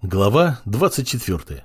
Глава 24.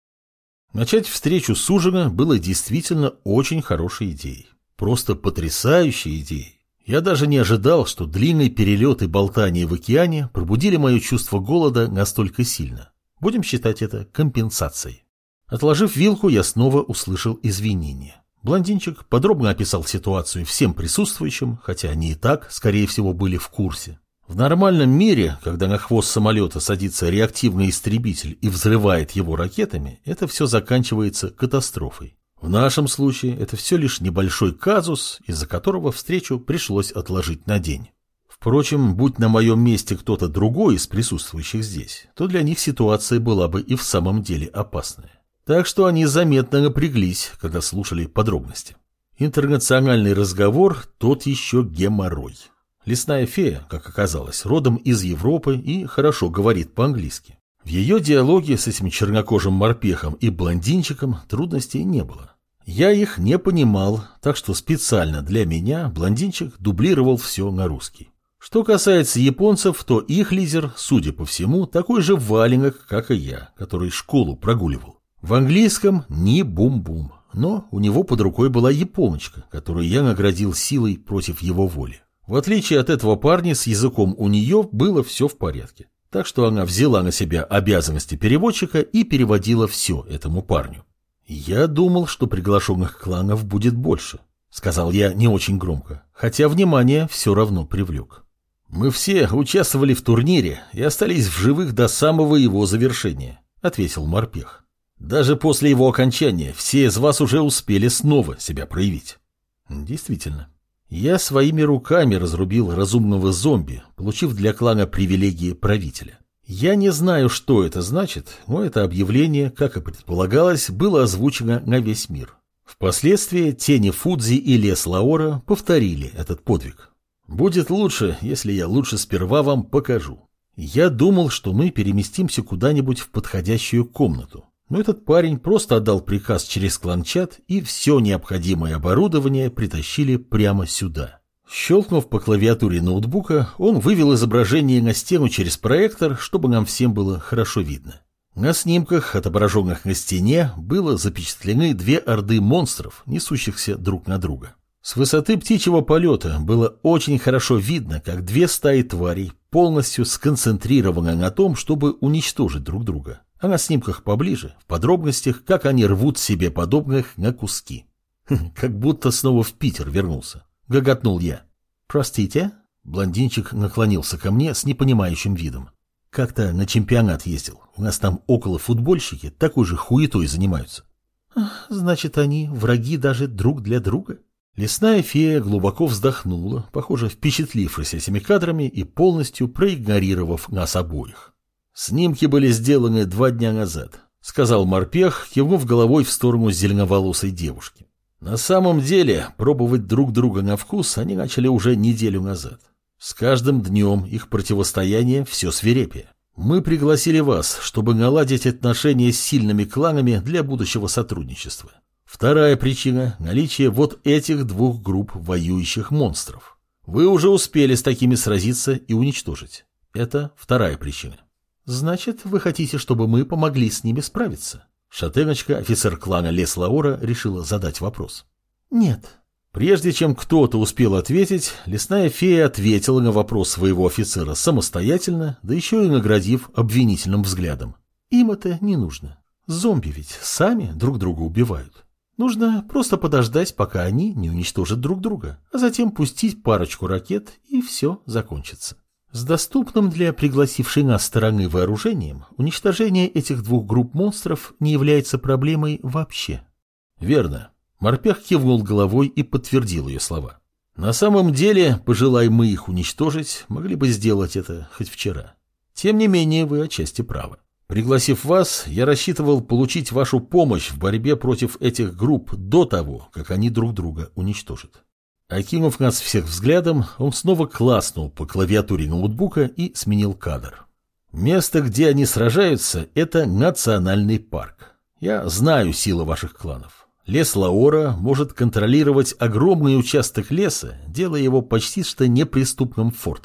Начать встречу с ужина было действительно очень хорошей идеей. Просто потрясающей идеей. Я даже не ожидал, что длинный перелет и болтание в океане пробудили мое чувство голода настолько сильно. Будем считать это компенсацией. Отложив вилку, я снова услышал извинения. Блондинчик подробно описал ситуацию всем присутствующим, хотя они и так, скорее всего, были в курсе. В нормальном мире, когда на хвост самолета садится реактивный истребитель и взрывает его ракетами, это все заканчивается катастрофой. В нашем случае это все лишь небольшой казус, из-за которого встречу пришлось отложить на день. Впрочем, будь на моем месте кто-то другой из присутствующих здесь, то для них ситуация была бы и в самом деле опасная. Так что они заметно напряглись, когда слушали подробности. Интернациональный разговор – тот еще геморрой. Лесная фея, как оказалось, родом из Европы и хорошо говорит по-английски. В ее диалоге с этим чернокожим морпехом и блондинчиком трудностей не было. Я их не понимал, так что специально для меня блондинчик дублировал все на русский. Что касается японцев, то их лидер, судя по всему, такой же валенок, как и я, который школу прогуливал. В английском ни бум-бум, но у него под рукой была японочка, которую я наградил силой против его воли. В отличие от этого парня, с языком у нее было все в порядке. Так что она взяла на себя обязанности переводчика и переводила все этому парню. «Я думал, что приглашенных кланов будет больше», — сказал я не очень громко, хотя внимание все равно привлек. «Мы все участвовали в турнире и остались в живых до самого его завершения», — ответил морпех. «Даже после его окончания все из вас уже успели снова себя проявить». Действительно. Я своими руками разрубил разумного зомби, получив для клана привилегии правителя. Я не знаю, что это значит, но это объявление, как и предполагалось, было озвучено на весь мир. Впоследствии тени Фудзи и лес Лаора повторили этот подвиг. Будет лучше, если я лучше сперва вам покажу. Я думал, что мы переместимся куда-нибудь в подходящую комнату. Но этот парень просто отдал приказ через клан-чат, и все необходимое оборудование притащили прямо сюда. Щелкнув по клавиатуре ноутбука, он вывел изображение на стену через проектор, чтобы нам всем было хорошо видно. На снимках, отображенных на стене, было запечатлены две орды монстров, несущихся друг на друга. С высоты птичьего полета было очень хорошо видно, как две стаи тварей полностью сконцентрированы на том, чтобы уничтожить друг друга. А на снимках поближе, в подробностях, как они рвут себе подобных на куски. Как будто снова в Питер вернулся. Гоготнул я. «Простите?» Блондинчик наклонился ко мне с непонимающим видом. «Как-то на чемпионат ездил. У нас там около футбольщики такой же хуетой занимаются». «Значит, они враги даже друг для друга?» Лесная фея глубоко вздохнула, похоже, впечатлившись этими кадрами и полностью проигнорировав нас обоих. «Снимки были сделаны 2 дня назад», — сказал морпех, кивнув головой в сторону зеленоволосой девушки. «На самом деле, пробовать друг друга на вкус они начали уже неделю назад. С каждым днем их противостояние все свирепее. Мы пригласили вас, чтобы наладить отношения с сильными кланами для будущего сотрудничества. Вторая причина — наличие вот этих 2 групп воюющих монстров. Вы уже успели с такими сразиться и уничтожить. Это вторая причина». «Значит, вы хотите, чтобы мы помогли с ними справиться?» Шатеночка, офицер клана Лес Лаора, решила задать вопрос. «Нет». Прежде чем кто-то успел ответить, лесная фея ответила на вопрос своего офицера самостоятельно, да еще и наградив обвинительным взглядом. «Им это не нужно. Зомби ведь сами друг друга убивают. Нужно просто подождать, пока они не уничтожат друг друга, а затем пустить парочку ракет, и все закончится». С доступным для пригласившей нас стороны вооружением уничтожение этих 2 групп монстров не является проблемой вообще. Верно. Морпех кивнул головой и подтвердил ее слова. На самом деле, пожелай мы их уничтожить, могли бы сделать это хоть вчера. Тем не менее, вы отчасти правы. Пригласив вас, я рассчитывал получить вашу помощь в борьбе против этих групп до того, как они друг друга уничтожат. Окинув нас всех взглядом, он снова клацнул по клавиатуре ноутбука и сменил кадр. Место, где они сражаются, это национальный парк. Я знаю силы ваших кланов. Лес Лаора может контролировать огромный участок леса, делая его почти что неприступным фортом.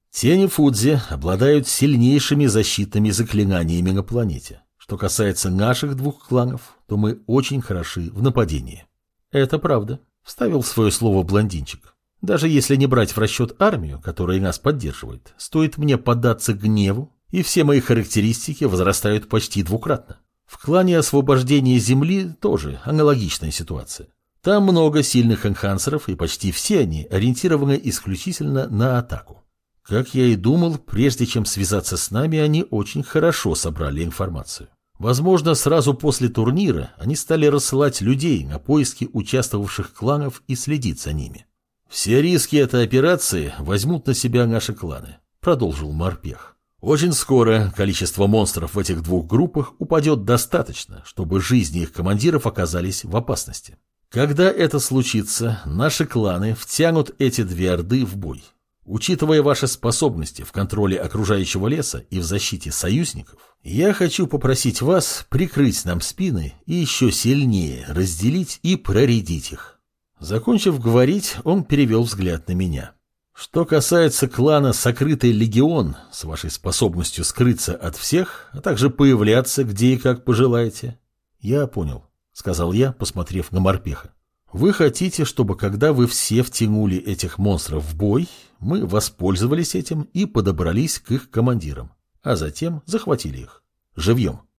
Тени Фудзи обладают сильнейшими защитными заклинаниями на планете. Что касается наших двух кланов, то мы очень хороши в нападении. Это правда, вставил свое слово блондинчик. Даже если не брать в расчет армию, которая нас поддерживает, стоит мне поддаться гневу, и все мои характеристики возрастают почти двукратно. В клане освобождения Земли тоже аналогичная ситуация. Там много сильных энхансеров, и почти все они ориентированы исключительно на атаку. Как я и думал, прежде чем связаться с нами, они очень хорошо собрали информацию. Возможно, сразу после турнира они стали рассылать людей на поиски участвовавших кланов и следить за ними. «Все риски этой операции возьмут на себя наши кланы», — продолжил морпех. «Очень скоро количество монстров в этих двух группах упадет достаточно, чтобы жизни их командиров оказались в опасности. Когда это случится, наши кланы втянут эти две орды в бой. Учитывая ваши способности в контроле окружающего леса и в защите союзников, я хочу попросить вас прикрыть нам спины и еще сильнее разделить и проредить их». Закончив говорить, он перевел взгляд на меня. «Что касается клана «Сокрытый легион» с вашей способностью скрыться от всех, а также появляться где и как пожелаете». «Я понял», — сказал я, посмотрев на морпеха. «Вы хотите, чтобы когда вы все втянули этих монстров в бой, мы воспользовались этим и подобрались к их командирам, а затем захватили их. Живьем».